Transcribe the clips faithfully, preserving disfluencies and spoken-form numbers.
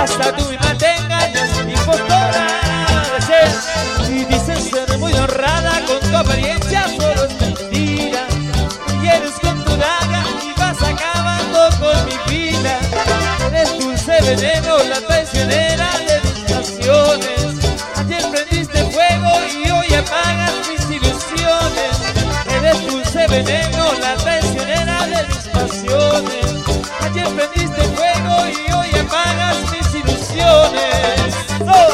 hasta tú misma te engañas, impostora de ser. Y dices ser muy honrada, con tu apariencia solo es mentira. Vienes con tu daga y vas acabando con mi vida. Eres dulce veneno, la traicionera de mis pasiones. Ayer prendiste fuego y hoy apagas mis ilusiones. Eres dulce veneno, la traicionera de mis pasiones. Ayer prendiste fuego y hoy apagas mis ilusiones. ¡Oh!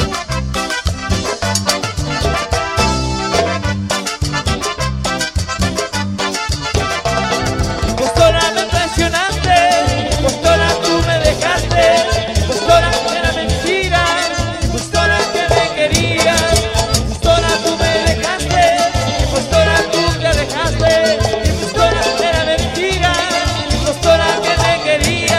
Impostora, me traicionaste. Impostora, tú me dejaste. Impostora, era mentira. Impostora, que me querías. Impostora, tú me dejaste. Impostora, tú me dejaste. Impostora, era mentira. Impostora, que me querías.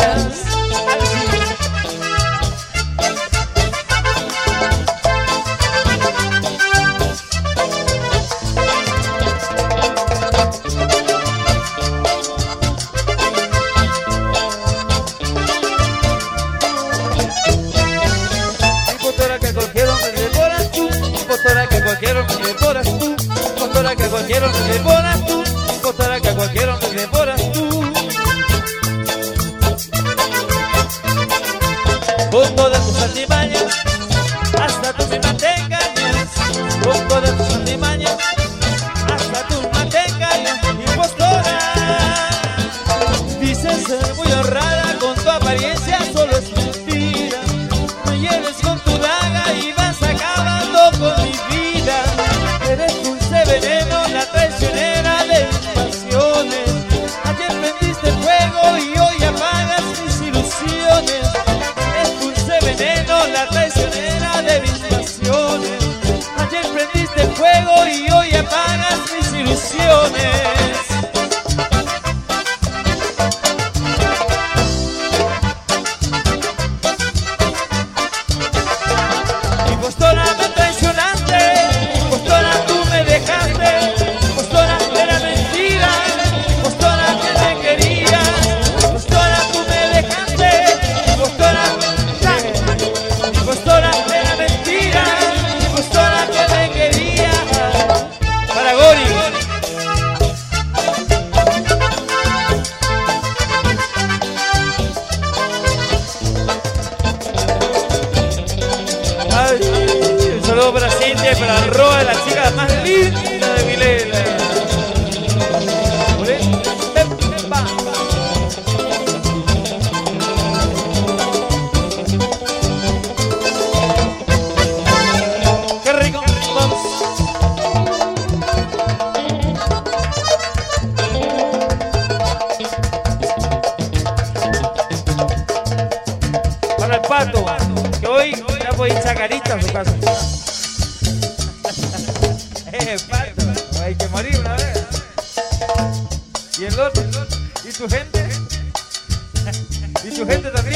Impostora, que cualquier hombre te devoras tú. Impostora, que cualquier hombre te devoras tú. Impostora, que cualquier hombre te devoras tú. Impostora, que cualquier hombre te devoras tú. Con todas tus artimañas, hasta tú misma te engañas. Con todas tus artimañas, hasta tú misma te engañas. Impostora, dices ser muy honrada, con tu apariencia solo es mentira. Me hieres con tu daga y vas acabando con mi vida. Eres dulce veneno, la traicionera de mis pasiones. Ayer prendiste fuego y hoy apagas mis ilusiones. Eres dulce veneno, la traicionera de mis pasiones. Ayer prendiste fuego y hoy apagas mis ilusiones. Impostora, me traicionaste. Impostora, tú me dejaste. Impostora, era mentira. Impostora, que me querías. Impostora, tú me dejaste. Impostora, impostora, era mentira. Impostora, que me querías. Para Gori. Ay, un saludo para Cintia y para Roa, la chica más linda de Vilela. Olé, em, va. Qué rico, vamos. Para el pato, que hoy ya voy a ir chacarita a su casa. Eh, pato, hay que morir una vez. ¿Y el otro? ¿Y tu gente? ¿Y tu gente también?